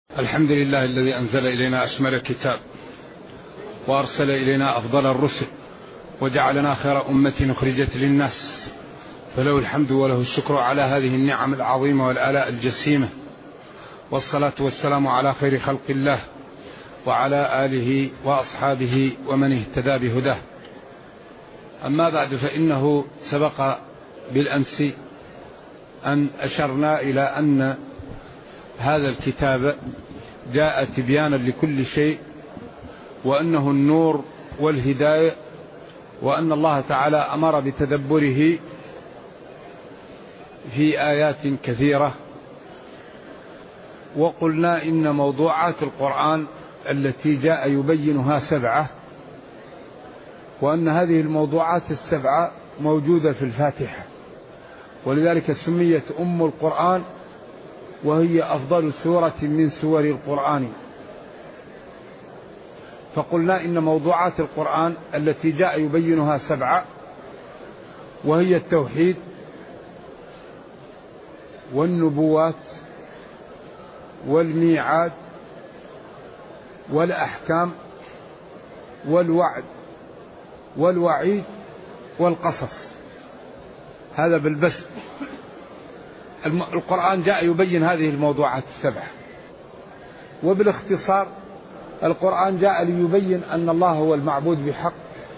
الحمد لله الذي أنزل إلينا أشمل كتاب وأرسل إلينا أفضل الرسل وجعلنا خير أمة أخرجت للناس، فله الحمد وله الشكر على هذه النعم العظيمة والآلاء الجسيمة، والصلاة والسلام على خير خلق الله وعلى آله وأصحابه ومن اهتدى بهداه. أما بعد، فإنه سبق بالأمس أن أشرنا إلى أن هذا الكتاب جاء تبيانا لكل شيء، وأنه النور والهداية، وأن الله تعالى أمر بتدبره في آيات كثيرة. وقلنا إن موضوعات القرآن التي جاء يبينها 7، وأن هذه الموضوعات 7 موجودة في الفاتحة، ولذلك سميت أم القرآن، وهي أفضل سورة من سور القرآن. فقلنا إن موضوعات القرآن التي جاء يبينها 7، وهي التوحيد والنبوات والميعاد والأحكام والوعد والوعيد والقصص. هذا بالبسط. القرآن جاء يبين هذه الموضوعات 7، وبالاختصار القرآن جاء ليبين أن الله هو المعبود بحق،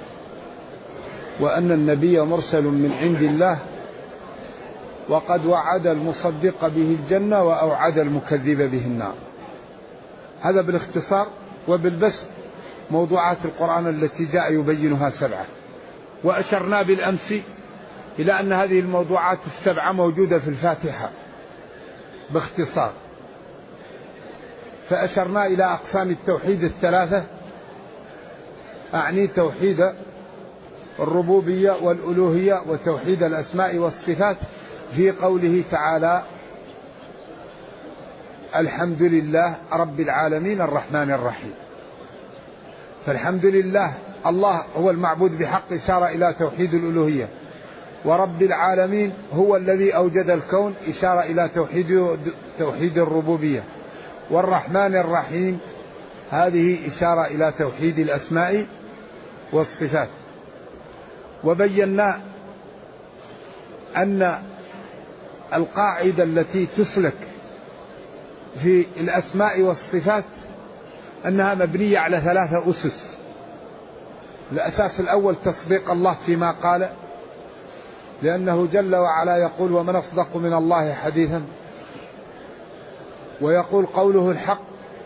وأن النبي مرسل من عند الله، وقد وعد المصدق به الجنة وأوعد المكذب به النار. هذا بالاختصار. وبالبسط موضوعات القرآن التي جاء يبينها 7، وأشرنا بالأمس إلى أن هذه الموضوعات 7 موجودة في الفاتحة باختصار. فأشرنا إلى أقسام التوحيد 3، أعني توحيد الربوبية والألوهية وتوحيد الأسماء والصفات، في قوله تعالى: الحمد لله رب العالمين الرحمن الرحيم. فالحمد لله، الله هو المعبود بحق، إشارة إلى توحيد الألوهية. ورب العالمين هو الذي أوجد الكون، إشارة إلى توحيد الربوبية. والرحمن الرحيم هذه إشارة إلى توحيد الأسماء والصفات. وبينا أن القاعدة التي تسلك في الأسماء والصفات أنها مبنية على 3 أسس. الأساس الأول تصديق الله فيما قال، لأنه جل وعلا يقول: ومن أصدق من الله حديثا. ويقول قوله الحق.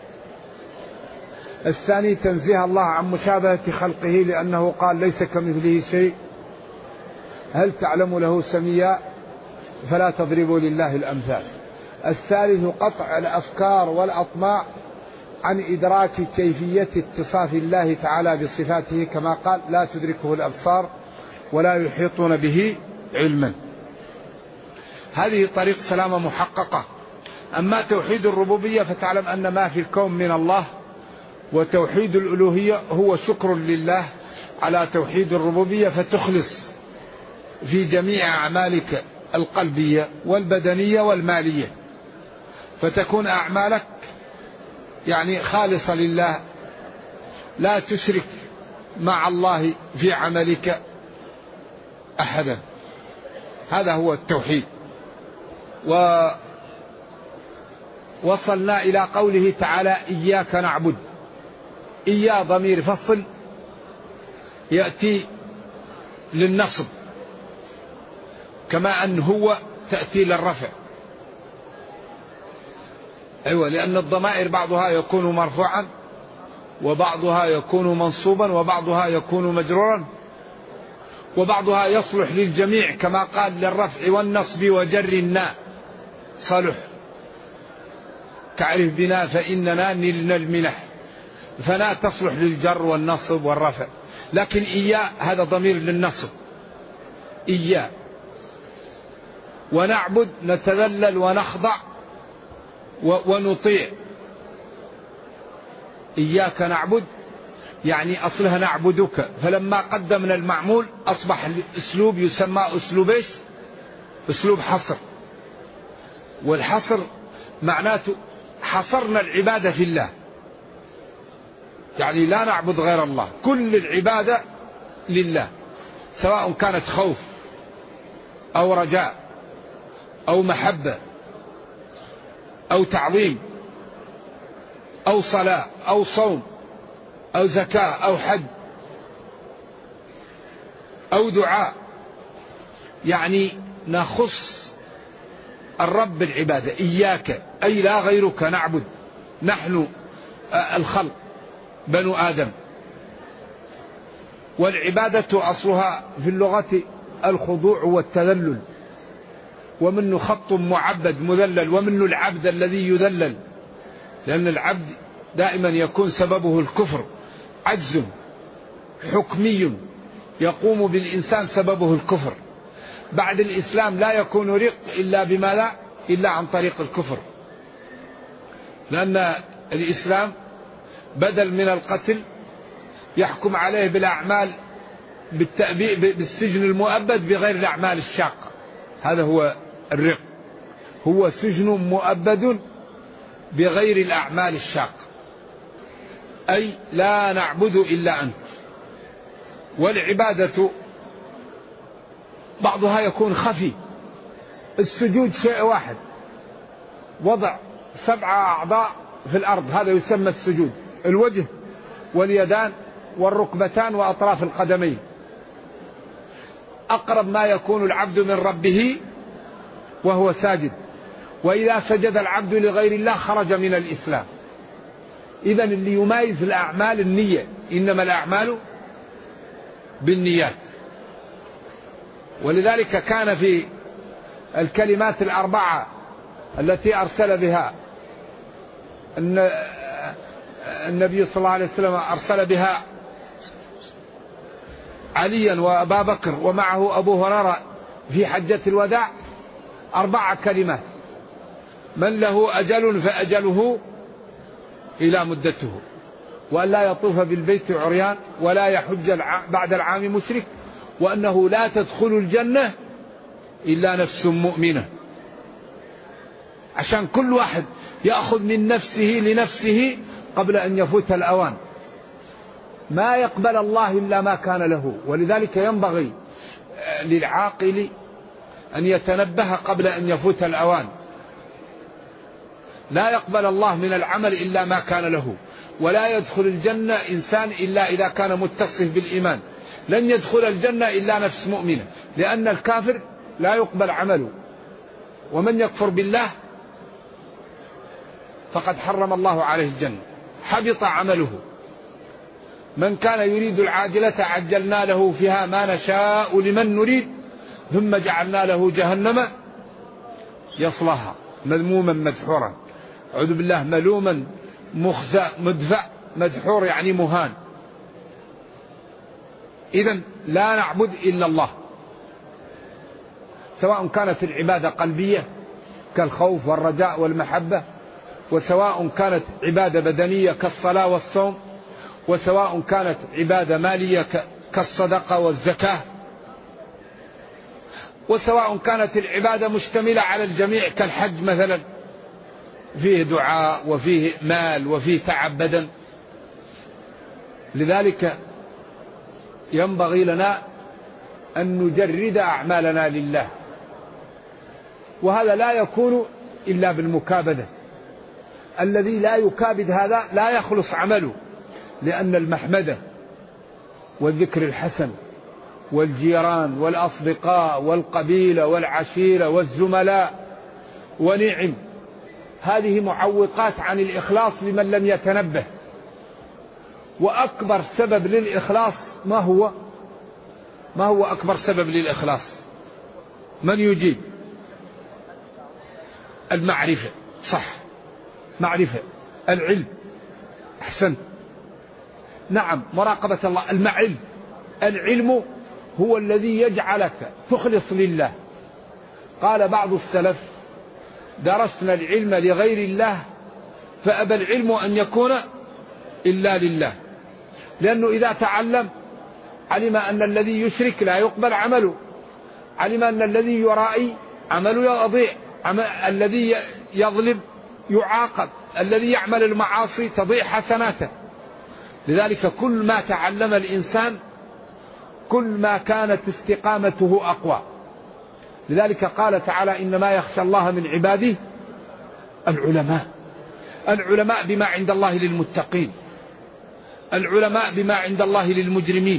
الثاني تنزيه الله عن مشابهة خلقه، لأنه قال: ليس كمثله شيء، هل تعلم له سميا، فلا تضربوا لله الأمثال. الثالث قطع الأفكار والأطماع عن إدراك كيفية اتصاف الله تعالى بصفاته، كما قال: لا تدركه الأبصار ولا يحيطون به علما. هذه طريق سلامة محققة. أما توحيد الربوبية فتعلم أن ما في الكون من الله، وتوحيد الألوهية هو شكر لله على توحيد الربوبية، فتخلص في جميع أعمالك القلبية والبدنية والمالية، فتكون أعمالك يعني خالصة لله، لا تشرك مع الله في عملك أحدا. هذا هو التوحيد. ووصلنا إلى قوله تعالى: إياك نعبد. إيا ضمير فصل يأتي للنصب، كما أن هو تأتي للرفع. أيوة، لأن الضمائر بعضها يكون مرفوعا، وبعضها يكون منصوبا، وبعضها يكون مجرورا، وبعضها يصلح للجميع، كما قال: للرفع والنصب وجر الناء صلح، تعرف بنا فإننا نلنا المنح. فنا تصلح للجر والنصب والرفع، لكن إياه هذا ضمير للنصب. إياه. ونعبد نتذلل ونخضع ونطيع. إياك نعبد يعني أصلها نعبدك، فلما قدمنا المعمول أصبح الأسلوب يسمى أسلوب إيش؟ أسلوب حصر. والحصر معناته حصرنا العبادة في الله، يعني لا نعبد غير الله، كل العبادة لله، سواء كانت خوف أو رجاء أو محبة أو تعظيم أو صلاة أو صوم أو زكاة أو حج أو دعاء، يعني نخص الرب بالعبادة. إياك أي لا غيرك نعبد، نحن الخلق بنو آدم. والعبادة أصلها في اللغة الخضوع والتذلل، ومنه خط معبد مذلل، ومنه العبد الذي يذلل، لأن العبد دائما يكون سببه الكفر، عجز حكمي يقوم بالإنسان سببه الكفر. بعد الإسلام لا يكون رق إلا بما لا إلا عن طريق الكفر، لأن الإسلام بدل من القتل يحكم عليه بالأعمال بالسجن المؤبد بغير الأعمال الشاقة. هذا هو الرق، هو سجن مؤبد بغير الأعمال الشاقة، أي لا نعبد إلا أنت. والعبادة بعضها يكون خفي، السجود شيء واحد، وضع 7 أعضاء في الأرض، هذا يسمى السجود، الوجه واليدان والركبتان وأطراف القدمين. أقرب ما يكون العبد من ربه وهو ساجد، وإذا سجد العبد لغير الله خرج من الإسلام. إذن اللي يميز الأعمال النية، إنما الأعمال بالنيات. ولذلك كان في الكلمات الأربعة التي أرسل بها النبي صلى الله عليه وسلم، أرسل بها عليا وأبا بكر ومعه أبو هريرة في حجة الوداع، 4 كلمات: من له أجل فأجله إلى مدته، وأن لا يطوف بالبيت عريان، ولا يحج بعد العام مشرك، وأنه لا تدخل الجنة إلا نفس مؤمنة. عشان كل واحد يأخذ من نفسه لنفسه قبل أن يفوت الأوان. ما يقبل الله إلا ما كان له، ولذلك ينبغي للعاقل أن يتنبه قبل أن يفوت الأوان. لا يقبل الله من العمل إلا ما كان له، ولا يدخل الجنة إنسان إلا إذا كان متصف بالإيمان. لن يدخل الجنة إلا نفس مؤمنة، لأن الكافر لا يقبل عمله، ومن يكفر بالله فقد حرم الله عليه الجنة، حبط عمله. من كان يريد العاجلة عجلنا له فيها ما نشاء لمن نريد ثم جعلنا له جهنم يصلها مذموما مدحورا. أعوذ بالله، ملوما مخزى مدفع، مدحور يعني مهان. إذن لا نعبد إلا الله، سواء كانت العبادة قلبية كالخوف والرجاء والمحبة، وسواء كانت عبادة بدنية كالصلاة والصوم، وسواء كانت عبادة مالية كالصدقة والزكاة، وسواء كانت العبادة مشتملة على الجميع كالحج مثلا، فيه دعاء وفيه مال وفيه تعب بدن. لذلك ينبغي لنا أن نجرد أعمالنا لله، وهذا لا يكون إلا بالمكابدة. الذي لا يكابد هذا لا يخلص عمله، لأن المحمدة والذكر الحسن والجيران والأصدقاء والقبيلة والعشيرة والزملاء ونعم، هذه معوقات عن الإخلاص لمن لم يتنبه. وأكبر سبب للإخلاص ما هو؟ ما هو أكبر سبب للإخلاص؟ من يجيب؟ المعرفة. صح، معرفة، العلم، أحسنت، نعم، مراقبة الله، المعلم. العلم هو الذي يجعلك تخلص لله. قال بعض السلف: درسنا العلم لغير الله فأبى العلم أن يكون إلا لله. لأنه إذا تعلم علم أن الذي يشرك لا يقبل عمله، علم أن الذي يرائي عمله يضيع، الذي يظلم يعاقب، الذي يعمل المعاصي تضيع حسناته. لذلك كل ما تعلم الإنسان كل ما كانت استقامته أقوى. لذلك قال تعالى: إنما يخشى الله من عباده العلماء. العلماء بما عند الله للمتقين، العلماء بما عند الله للمجرمين.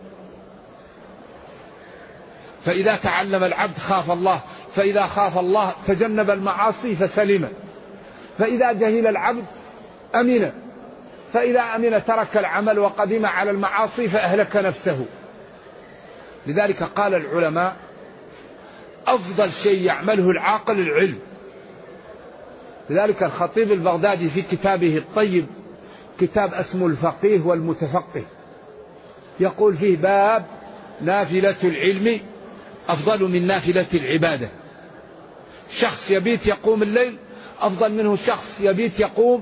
فإذا تعلم العبد خاف الله، فإذا خاف الله تجنب المعاصي فسلم، فإذا جهل العبد أمن، فإذا أمن ترك العمل وقدم على المعاصي فأهلك نفسه. لذلك قال العلماء: أفضل شيء يعمله العاقل العلم. لذلك الخطيب البغدادي في كتابه الطيب، كتاب اسمه الفقيه والمتفقه، يقول فيه: باب نافلة العلم أفضل من نافلة العبادة. شخص يبيت يقوم الليل أفضل منه شخص يبيت يقوم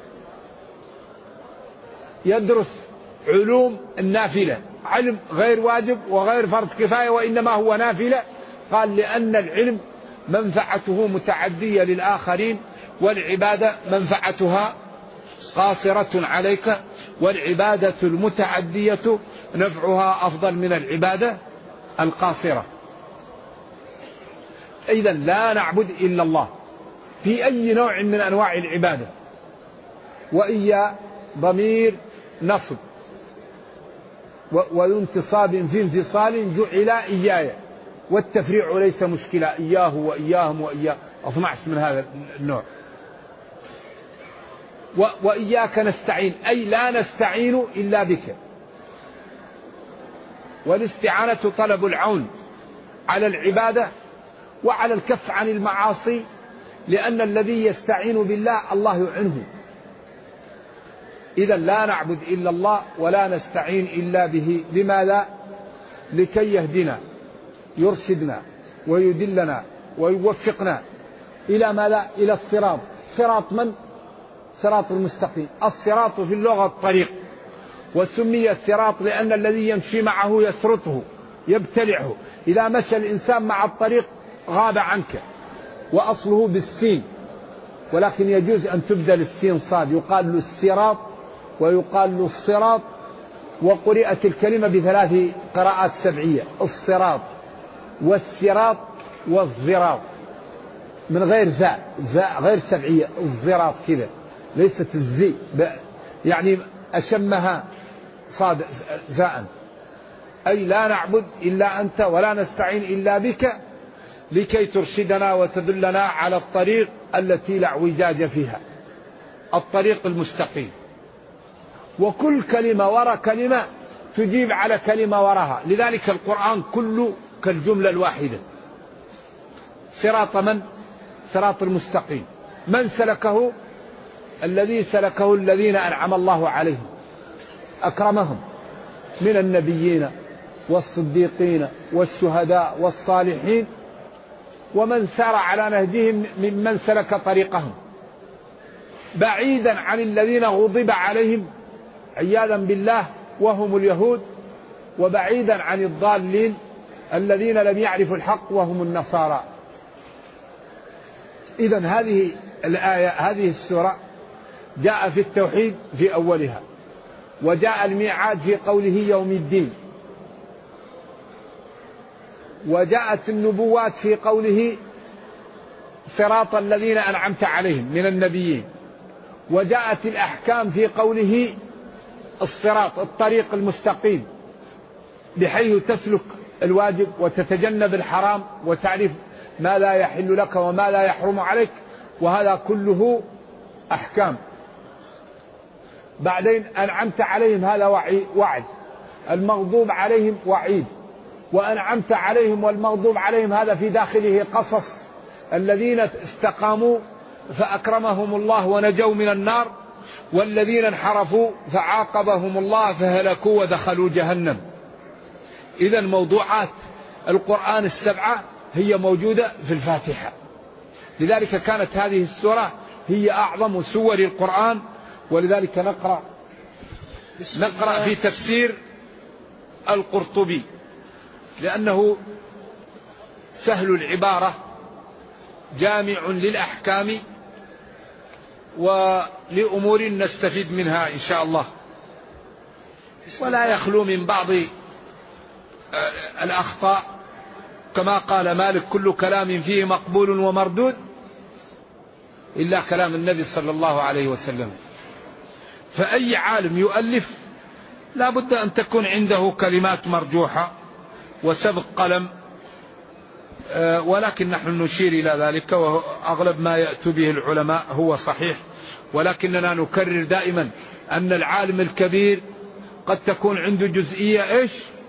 يدرس علوم النافلة، علم غير واجب وغير فرض كفاية وإنما هو نافلة. قال: لأن العلم منفعته متعدية للآخرين، والعبادة منفعتها قاصرة عليك، والعبادة المتعدية نفعها أفضل من العبادة القاصرة. إذن لا نعبد إلا الله في أي نوع من أنواع العبادة. وإيا ضمير نصب وانتصاب في انفصال جعل إياي، والتفريع ليس مشكلة، إياه وإياهم وإياه 12 من هذا النوع. وإياك نستعين، أي لا نستعين إلا بك. والاستعانة طلب العون على العبادة وعلى الكف عن المعاصي، لأن الذي يستعين بالله الله يعنه. إذا لا نعبد إلا الله ولا نستعين إلا به. لماذا؟ لكي يهدنا، يرشدنا ويدلنا ويوفقنا إلى ماذا؟ إلى الصراط. صراط من؟ صراط المستقيم. الصراط في اللغة الطريق، وسمي الصراط لأن الذي يمشي معه يسرطه يبتلعه. إذا مشى الإنسان مع الطريق غاب عنك. وأصله بالسين، ولكن يجوز أن تبدل السين صاد، يقال له الصراط ويقال له الصراط. وقرئت الكلمة بثلاث قراءات سبعية: الصراط والصراط والزراط، من غير زاء غير سبعية، الزراط كذا، ليست الزي، يعني أشمها صاد زاء. أي لا نعبد إلا أنت ولا نستعين إلا بك، لكي ترشدنا وتدلنا على الطريق التي لا اعوجاج فيها، الطريق المستقيم. وكل كلمة وراء كلمة تجيب على كلمة وراها. لذلك القرآن كله كالجملة الواحدة. صراط من؟ صراط المستقيم. من سلكه؟ الذي سلكه الذين أنعم الله عليهم أكرمهم من النبيين والصديقين والشهداء والصالحين، ومن سار على نهجهم ممن سلك طريقهم، بعيدا عن الذين غضب عليهم عياذا بالله وهم اليهود، وبعيدا عن الضالين الذين لم يعرفوا الحق وهم النصارى. إذن هذه الآية، هذه السورة جاء في التوحيد في أولها، وجاء الميعاد في قوله يوم الدين، وجاءت النبوات في قوله صراط الذين أنعمت عليهم من النبيين، وجاءت الأحكام في قوله الصراط الطريق المستقيم، بحيث تسلك الواجب وتتجنب الحرام وتعرف ما لا يحل لك وما لا يحرم عليك، وهذا كله أحكام. بعدين أنعمت عليهم، هذا وعد. المغضوب عليهم وعيد. وأنعمت عليهم والمغضوب عليهم هذا في داخله قصص الذين استقاموا فأكرمهم الله ونجوا من النار، والذين انحرفوا فعاقبهم الله فهلكوا ودخلوا جهنم. إذن موضوعات القرآن السبعة هي موجودة في الفاتحة. لذلك كانت هذه السورة هي أعظم سور القرآن. ولذلك نقرأ في تفسير القرطبي، لأنه سهل العبارة جامع للأحكام ولأمور نستفيد منها إن شاء الله. ولا يخلو من بعض الأخطاء كما قال مالك: كل كلام فيه مقبول ومردود إلا كلام النبي صلى الله عليه وسلم. فأي عالم يؤلف لا بد أن تكون عنده كلمات مرجوحة وسبق قلم، ولكن نحن نشير إلى ذلك، وأغلب ما يأتي به العلماء هو صحيح، ولكننا نكرر دائما أن العالم الكبير قد تكون عنده جزئية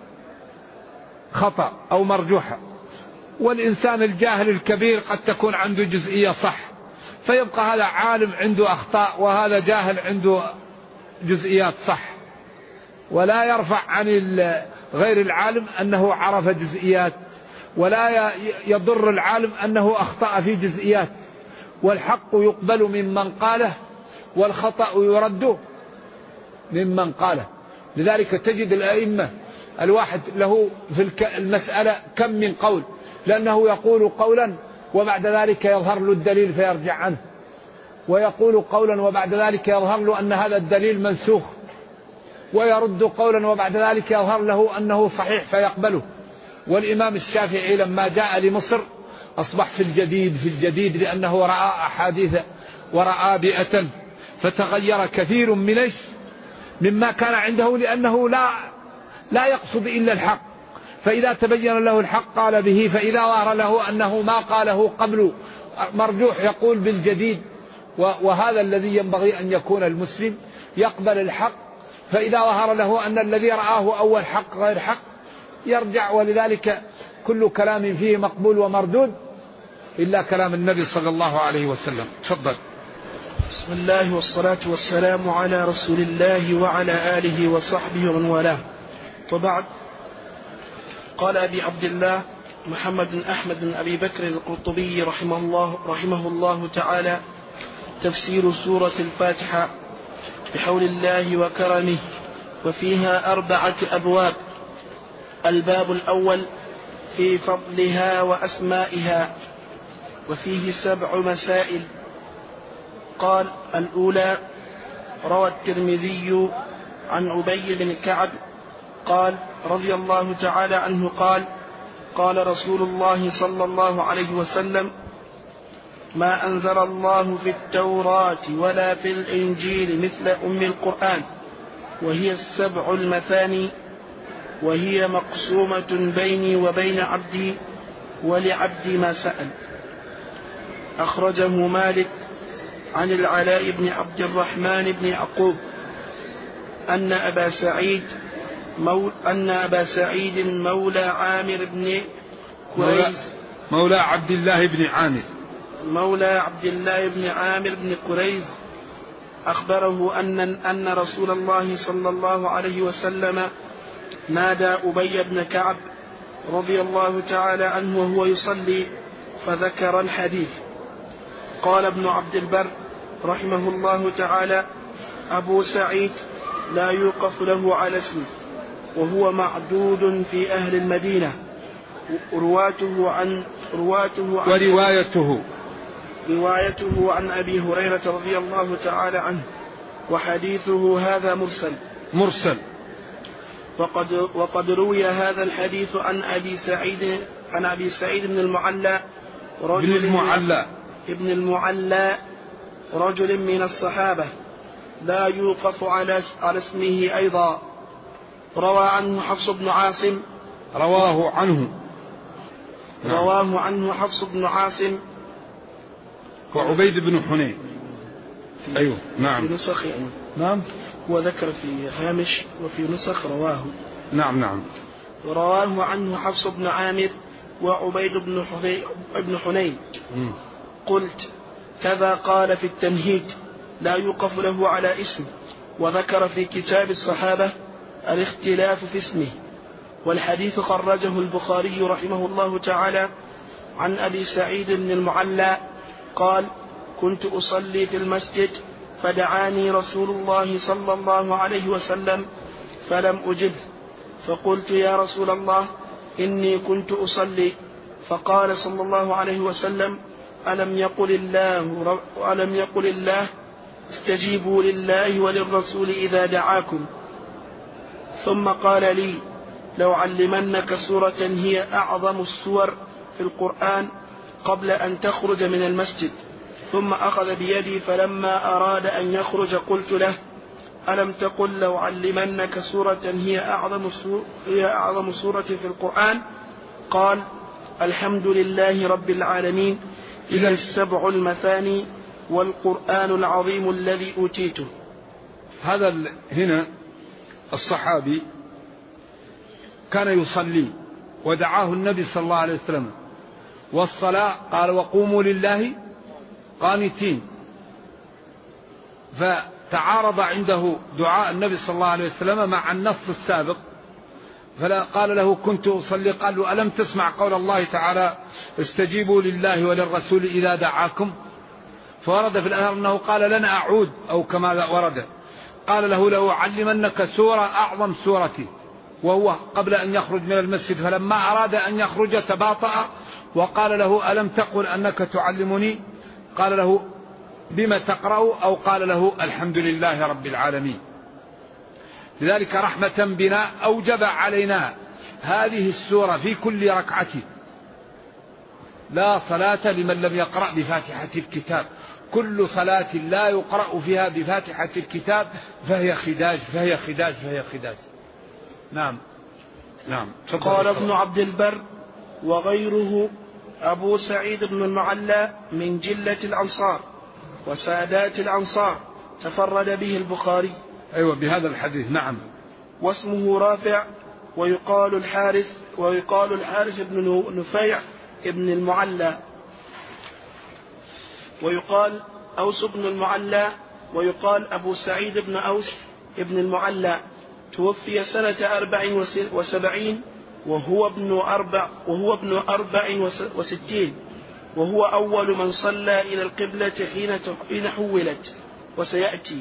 خطأ أو مرجوحة، والإنسان الجاهل الكبير قد تكون عنده جزئية صح، فيبقى هذا عالم عنده أخطاء وهذا جاهل عنده جزئيات صح. ولا يرفع عن غير العالم أنه عرف جزئيات، ولا يضر العالم أنه أخطأ في جزئيات، والحق يقبل ممن قاله والخطأ يرد ممن قاله. لذلك تجد الأئمة الواحد له في المسألة كم من قول، لأنه يقول قولا وبعد ذلك يظهر له الدليل فيرجع عنه، ويقول قولا وبعد ذلك يظهر له أن هذا الدليل منسوخ، ويرد قولا وبعد ذلك يظهر له أنه صحيح فيقبله. والإمام الشافعي لما جاء لمصر أصبح في الجديد لأنه رأى أحاديث ورأى بيئة، فتغير كثير مما كان عنده، لأنه لا يقصد إلا الحق، فإذا تبين له الحق قال به، فإذا ظهر له أنه ما قاله قبل مرجوح يقول بالجديد. وهذا الذي ينبغي أن يكون المسلم يقبل الحق، فإذا ظهر له أن الذي رآه أول حق غير حق يرجع. ولذلك كل كلام فيه مقبول ومردود إلا كلام النبي صلى الله عليه وسلم. تفضل. بسم الله والصلاة والسلام على رسول الله وعلى آله وصحبه ومن والاه، وبعد. قال أبي عبد الله محمد بن أحمد بن أبي بكر القرطبي رحمه الله تعالى: تفسير سورة الفاتحة بحول الله وكرمه، وفيها 4 أبواب. الباب الأول في فضلها وأسمائها، وفيه 7 مسائل. قال: الأولى: روى الترمذي عن عبي بن كعب قال رضي الله تعالى عنه قال: قال رسول الله صلى الله عليه وسلم: ما أنزل الله في التوراة ولا في الإنجيل مثل أم القرآن، وهي 7 المثاني، وهي مقسومة بيني وبين عبدي، ولعبدي ما سأل. أخرجه مالك عن العلاء بن عبد الرحمن بن يعقوب أن أبا سعيد مولى عامر بن قريز مولى عبد الله بن عامر بن قريز أخبره أن رسول الله صلى الله عليه وسلم نادى أبي بن كعب رضي الله تعالى عنه وهو يصلي، فذكر الحديث. قال ابن عبد البر رحمه الله تعالى: أبو سعيد لا يوقف له على اسمه، وهو معدود في أهل المدينة. روايته عن أبي هريرة رضي الله تعالى عنه، وحديثه هذا مرسل. وقد روي هذا الحديث عن أبي سعيد بن المعلى رجل من الصحابة لا يوقف على اسمه أيضا. رواه عنه حفص بن عاصم وعبيد بن حنين. أيوه نعم. في نسخ نعم، وذكر في هامش وفي نسخ رواه. نعم. رواه عنه حفص بن عامر وعبيد بن حنين. قلت: كذا قال في التمهيد: لا يوقف له على اسم. وذكر في كتاب الصحابة الاختلاف في اسمه. والحديث خرجه البخاري رحمه الله تعالى عن أبي سعيد بن المعلى قال: كنت أصلي في المسجد فدعاني رسول الله صلى الله عليه وسلم فلم أجب، فقلت: يا رسول الله، إني كنت أصلي. فقال صلى الله عليه وسلم: ألم يقل الله استجيبوا لله وللرسول إذا دعاكم. ثم قال لي لو علمنك سورة هي أعظم السور في القرآن قبل أن تخرج من المسجد. ثم أخذ بيدي فلما أراد أن يخرج قلت له ألم تقل لو علمنك سورة هي أعظم سورة في القرآن؟ قال الحمد لله رب العالمين إذا السبع المثاني والقرآن العظيم الذي أوتيته. هذا هنا الصحابي كان يصلي ودعاه النبي صلى الله عليه وسلم، والصلاة قال وقوموا لله قانتين، فتعارض عنده دعاء النبي صلى الله عليه وسلم مع النص السابق، فلا قال له كنت أصلي، قال له ألم تسمع قول الله تعالى استجيبوا لله وللرسول إذا دعاكم؟ فورد في الأثر أنه قال لن أعود، أو كما ورد قال له لو علمنك سورة أعظم سورتي، وهو قبل أن يخرج من المسجد، فلما أراد أن يخرج تباطأ وقال له ألم تقل أنك تعلمني؟ قال له بما تقرأ، أو قال له الحمد لله رب العالمين. لذلك رحمة بنا أوجب علينا هذه السورة في كل ركعة. لا صلاة لمن لم يقرأ بفاتحة الكتاب، كل صلاة لا يقرأ فيها بفاتحة الكتاب فهي خداج فهي خداج فهي خداج. نعم نعم. قال ابن عبد البر وغيره أبو سعيد بن المعلى من جلة الأنصار وسادات الأنصار تفرد به البخاري. أيوة بهذا الحديث. نعم. واسمه رافع ويقال الحارث بن نفيع ابن المعلى، ويقال أوس بن المعلى، ويقال أبو سعيد بن أوس ابن المعلى، توفي سنة 74 وهو ابن 64، وهو أول من صلى إلى القبلة حين حولت، وسيأتي.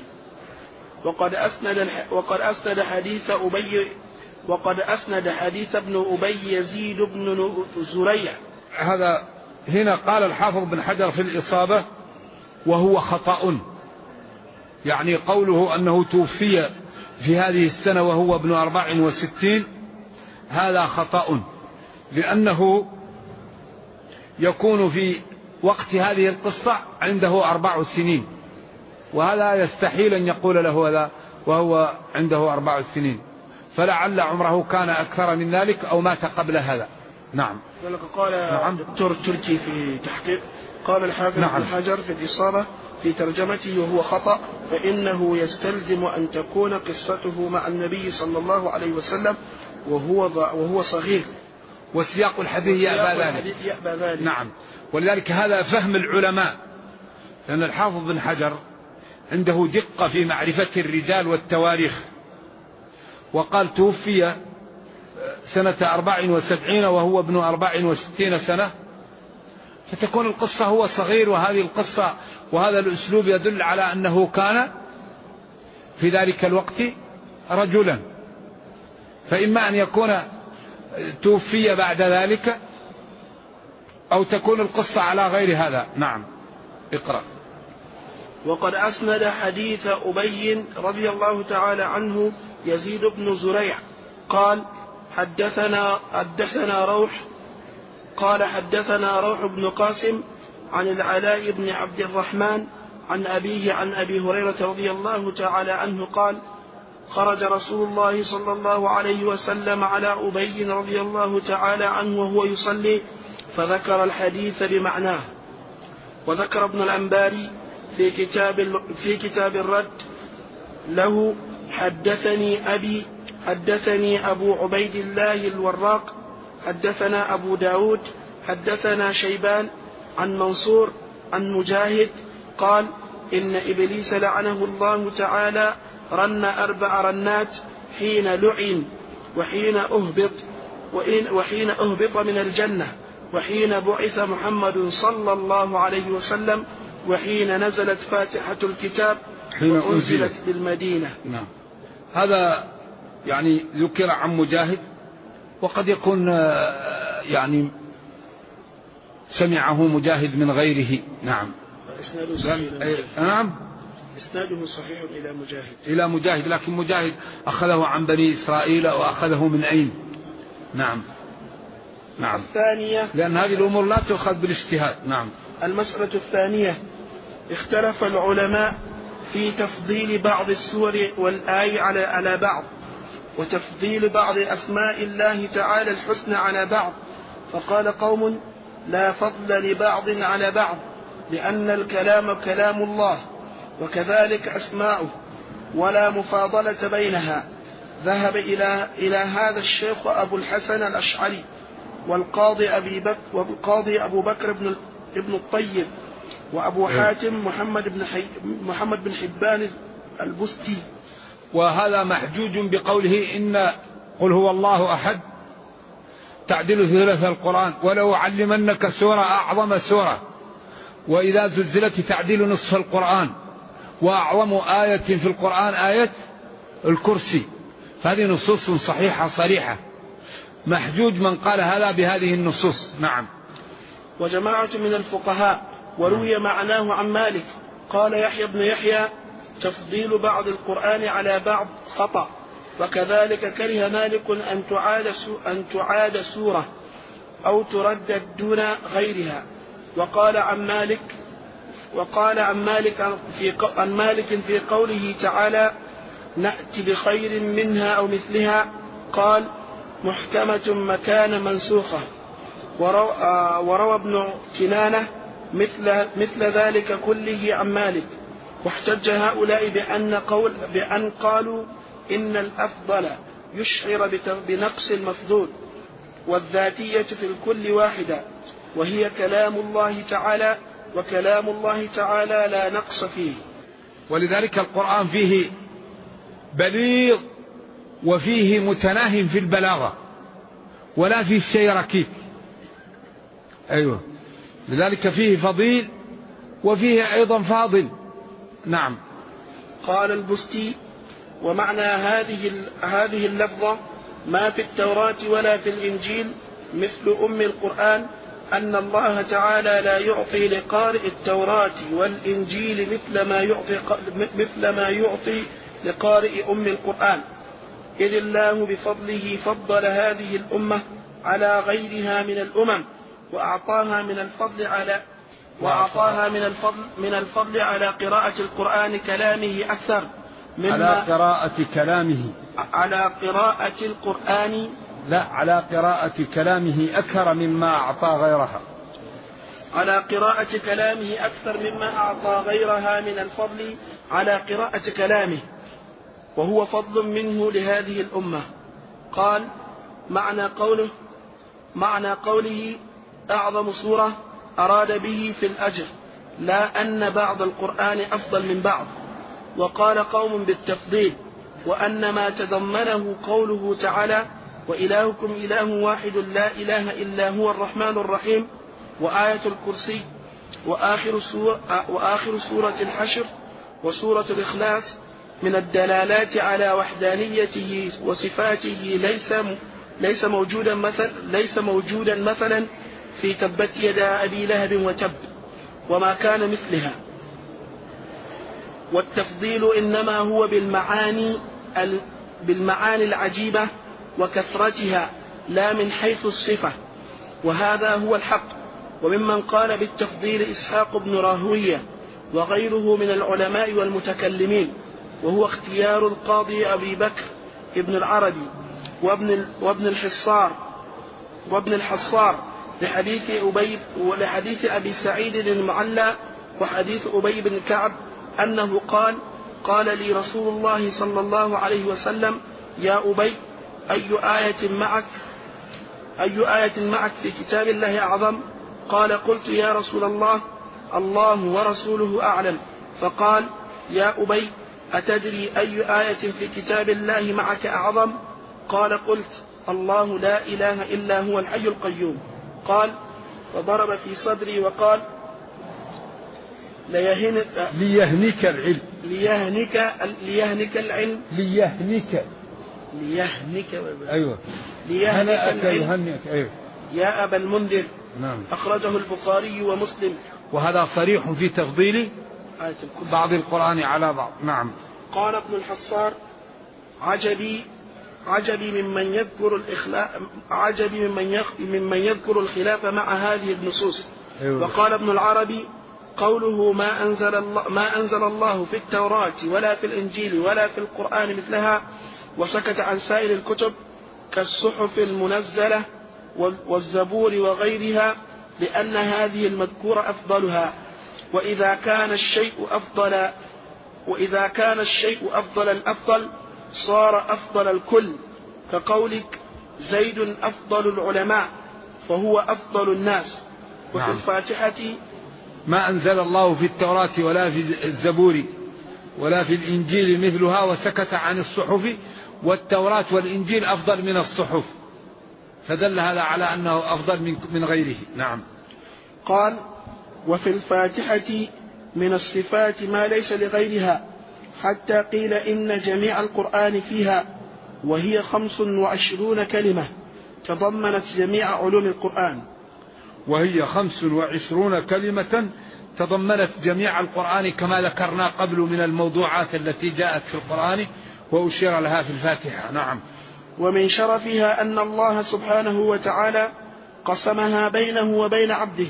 وقد أسند حديث ابن أبي يزيد بن زريع. هذا هنا قال الحافظ بن حجر في الإصابة وهو خطأ، يعني قوله أنه توفي في هذه السنة وهو ابن 64 هذا خطأ، لأنه يكون في وقت هذه القصة عنده 4 سنين، وهذا يستحيل أن يقول له هذا وهو عنده 4 سنين، فلعل عمره كان أكثر من ذلك أو مات قبل هذا. نعم. قال الدكتور التركي في تحقيق، قال الحافظ بن حجر في الإصابة في ترجمته وهو خطأ، فإنه يستلزم أن تكون قصته مع النبي صلى الله عليه وسلم وهو صغير، وسياق الحديث يأبى ذلك. نعم. ولذلك هذا فهم العلماء، لأن الحافظ بن حجر عنده دقة في معرفة الرجال والتواريخ، وقال توفي سنة 74 وهو ابن 64 سنة، فتكون القصة هو صغير، وهذه القصة وهذا الأسلوب يدل على أنه كان في ذلك الوقت رجلا، فإما أن يكون توفي بعد ذلك أو تكون القصة على غير هذا. نعم. اقرأ. وقد أسند حديث أبي رضي الله تعالى عنه يزيد بن زريع قال حدثنا روح بن قاسم عن العلاء بن عبد الرحمن عن أبيه عن أبي هريرة رضي الله تعالى عنه قال خرج رسول الله صلى الله عليه وسلم على أبي رضي الله تعالى عنه وهو يصلي، فذكر الحديث بمعناه. وذكر ابن الأنباري في كتاب الرد له حدثني أبو عبيد الله الوراق حدثنا أبو داود حدثنا شيبان عن منصور عن مجاهد قال إن إبليس لعنه الله تعالى رن 4 رنات حين لعن وحين أهبط من الجنة، وحين بعث محمد صلى الله عليه وسلم، وحين نزلت فاتحة الكتاب وأنزلت بالمدينة. نعم. هذا يعني ذكر عن مجاهد، وقد يكون يعني سمعه مجاهد من غيره. نعم. نعم. إسناده صحيح إلى مجاهد. إلى مجاهد، لكن مجاهد أخذه عن بني إسرائيل وأخذه من أين؟ نعم. نعم. الثانية، لأن هذه الأمور لا تؤخذ بالاجتهاد. نعم. المسألة الثانية، اختلف العلماء في تفضيل بعض السور والآي على بعض، وتفضيل بعض أسماء الله تعالى الحسنى على بعض. فقال قوم: لا فضل لبعض على بعض، لأن الكلام كلام الله، وكذلك أسماؤه، ولا مفاضلة بينها. ذهب إلى هذا الشيخ أبو الحسن الأشعري والقاضي أبو بكر ابن الطيب، وأبو حاتم محمد بن حبان البستي. وهذا محجوج بقوله إن قل هو الله أحد تعدل ثلث القرآن، ولو علمنك سورة أعظم سورة، وإذا زلزلت تعديل نصف القرآن، وأعظم آية في القرآن آية الكرسي. فهذه نصوص صحيحة صريحة. محجوج من قال هذا بهذه النصوص. نعم. وجماعة من الفقهاء وروي معناه عن مالك قال يحيى بن يحيى: تفضيل بعض القرآن على بعض خطأ، وكذلك كره مالك أن تعاد سورة أو تردد دون غيرها. وقال عن مالك في قوله تعالى: نأتي بخير منها أو مثلها، قال: محكمة مكان منسوخة. وروى ابن كنانة مثل ذلك كله عن مالك. واحتج هؤلاء بأن قالوا إن الأفضل يشعر بنقص المفضول، والذاتية في الكل واحدة، وهي كلام الله تعالى، وكلام الله تعالى لا نقص فيه. ولذلك القرآن فيه بليغ وفيه متناهم في البلاغة، ولا فيه شيء ركيك. أيوة، لذلك فيه فضيل وفيه أيضا فاضل. نعم. قال البستي: ومعنى هذه اللفظة ما في التوراة ولا في الإنجيل مثل أم القرآن، أن الله تعالى لا يعطي لقارئ التوراة والإنجيل مثل ما يعطي لقارئ أم القرآن، إذ الله بفضله فضل هذه الأمة على غيرها من الأمم، وأعطاها من الفضل على قراءة القرآن كلامه أكثر على قراءة كلامه، على قراءة القرآن، لا، على قراءة كلامه أكثر مما أعطى غيرها، على قراءة كلامه أكثر مما أعطى غيرها من الفضل على قراءة كلامه، وهو فضل منه لهذه الأمة. قال: معنى قوله أعظم سورة أراد به في الأجر، لا أن بعض القرآن أفضل من بعض. وقال قوم بالتفضيل، وأن ما تضمنه قوله تعالى: وإلهكم إله واحد لا إله إلا هو الرحمن الرحيم، وآية الكرسي، وآخر سورة الحشر وسورة الإخلاص من الدلالات على وحدانيته وصفاته ليس موجودا مثلا في تبت يدا أبي لهب وتب وما كان مثلها. والتفضيل إنما هو بالمعاني العجيبة وكثرتها، لا من حيث الصفة، وهذا هو الحق. وممن قال بالتفضيل إسحاق بن راهوية وغيره من العلماء والمتكلمين، وهو اختيار القاضي أبي بكر ابن العربي وابن الحصار لحديث أبي سعيد المعلى وحديث أبي بن كعب أنه قال لي رسول الله صلى الله عليه وسلم: يا أبي، أي آية معك في كتاب الله أعظم؟ قال: قلت يا رسول الله: الله ورسوله أعلم. فقال: يا أبي، أتدري أي آية في كتاب الله معك أعظم؟ قال: قلت: الله لا إله إلا هو الحي القيوم. قال: فضرب في صدري وقال: ليهنك العلم، أيوة، ليهنك العلم، أيوة. يا أبا المنذر. نعم. أخرجه البخاري ومسلم. وهذا صريح في تفضيل بعض القرآن على بعض. نعم. قال ابن الحصار: عجبي ممن يذكر الخلاف مع هذه النصوص. أيوة. وقال ابن العربي: قوله ما أنزل الله في التوراة ولا في الإنجيل ولا في القرآن مثلها، وسكت عن سائر الكتب كالصحف المنزلة والزبور وغيرها، لأن هذه المذكورة أفضلها. وإذا كان الشيء أفضل الأفضل صار أفضل الكل، كقولك زيد أفضل العلماء فهو أفضل الناس. وفي الفاتحة: ما أنزل الله في التوراة ولا في الزبور ولا في الإنجيل مثلها، وسكت عن الصحف، والتوراة والإنجيل أفضل من الصحف، فدل هذا على أنه أفضل من غيره. نعم. قال: وفي الفاتحة من الصفات ما ليس لغيرها، حتى قيل إن جميع القرآن فيها، وهي 25 كلمة تضمنت جميع علوم القرآن. وهي 25 كلمة تضمنت جميع القرآن، كما ذكرنا قبل من الموضوعات التي جاءت في القرآن وأشير لها في الفاتحة. نعم. ومن شرفها أن الله سبحانه وتعالى قسمها بينه وبين عبده،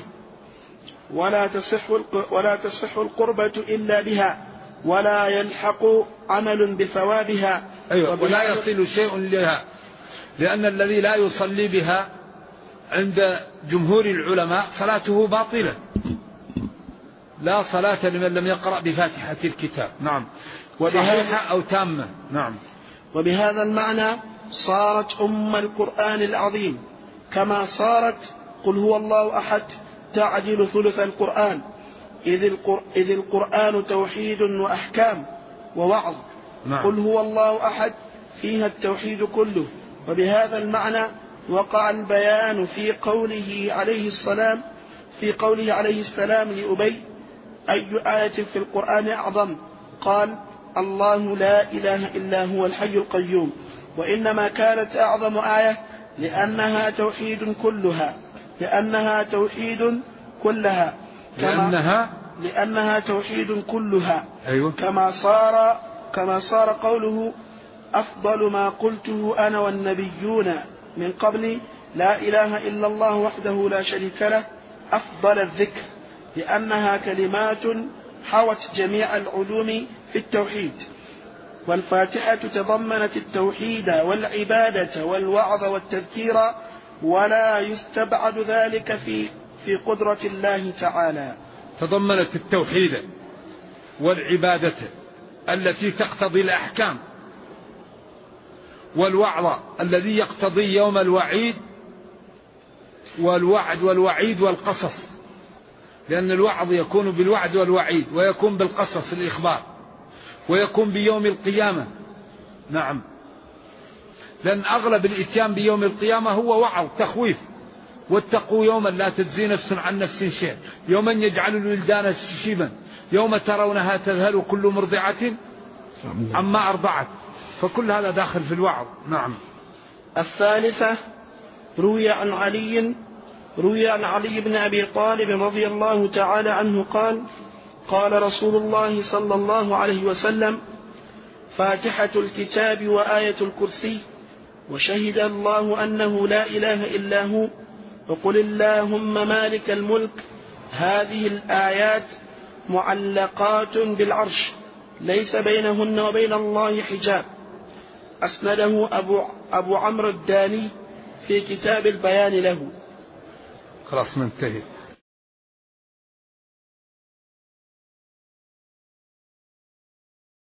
ولا تصح القربة إلا بها، ولا يلحق عمل بثوابها. أيوة. ولا يصل شيء لها، لأن الذي لا يصلي بها عند جمهور العلماء صلاته باطلة، لا صلاة لمن لم يقرأ بفاتحة الكتاب. نعم. صحيحة أو تامة. نعم. وبهذا المعنى صارت القرآن العظيم، كما صارت قل هو الله أحد تعدل ثلث القرآن، إذ القرآن توحيد وأحكام ووعظ. نعم. قل هو الله أحد فيها التوحيد كله. وبهذا المعنى وقع البيان في قوله عليه السلام لأبي: أي آية في القرآن أعظم؟ قال: الله لا إله إلا هو الحي القيوم. وإنما كانت أعظم آية لأنها توحيد كلها، أيوة. كما صار قوله: أفضل ما قلته أنا والنبيون من قبلي لا إله إلا الله وحده لا شريك له أفضل الذكر، لأنها كلمات حوت جميع العلوم في التوحيد. والفاتحة تضمنت التوحيد والعبادة والوعظ والتذكير، ولا يستبعد ذلك في قدرة الله تعالى. تضمنت التوحيد والعبادة التي تقتضي الأحكام، والوعظ الذي يقتضي يوم الوعيد، والوعد والوعيد والقصص، لأن الوعظ يكون بالوعد والوعيد، ويكون بالقصص الإخبار، ويكون بيوم القيامة. نعم. لأن أغلب الإتيان بيوم القيامة هو وعظ تخويف: واتقوا يوما لا تجزي نفس عن نفس شيء، يوما يجعل الولدان شيبا، يوم ترونها تذهل كل مرضعة عما أرضعت، فكل هذا داخل في الوعظ. نعم. الثالثة: روي عن علي بن أبي طالب رضي الله تعالى عنه قال: قال رسول الله صلى الله عليه وسلم: فاتحة الكتاب وآية الكرسي، وشهد الله أنه لا إله إلا هو، وقل اللهم مالك الملك. هذه الآيات معلقات بالعرش، ليس بينهن وبين الله حجاب. أسنده أبو عمرو الداني في كتاب البيان له. خلاص ننتهي.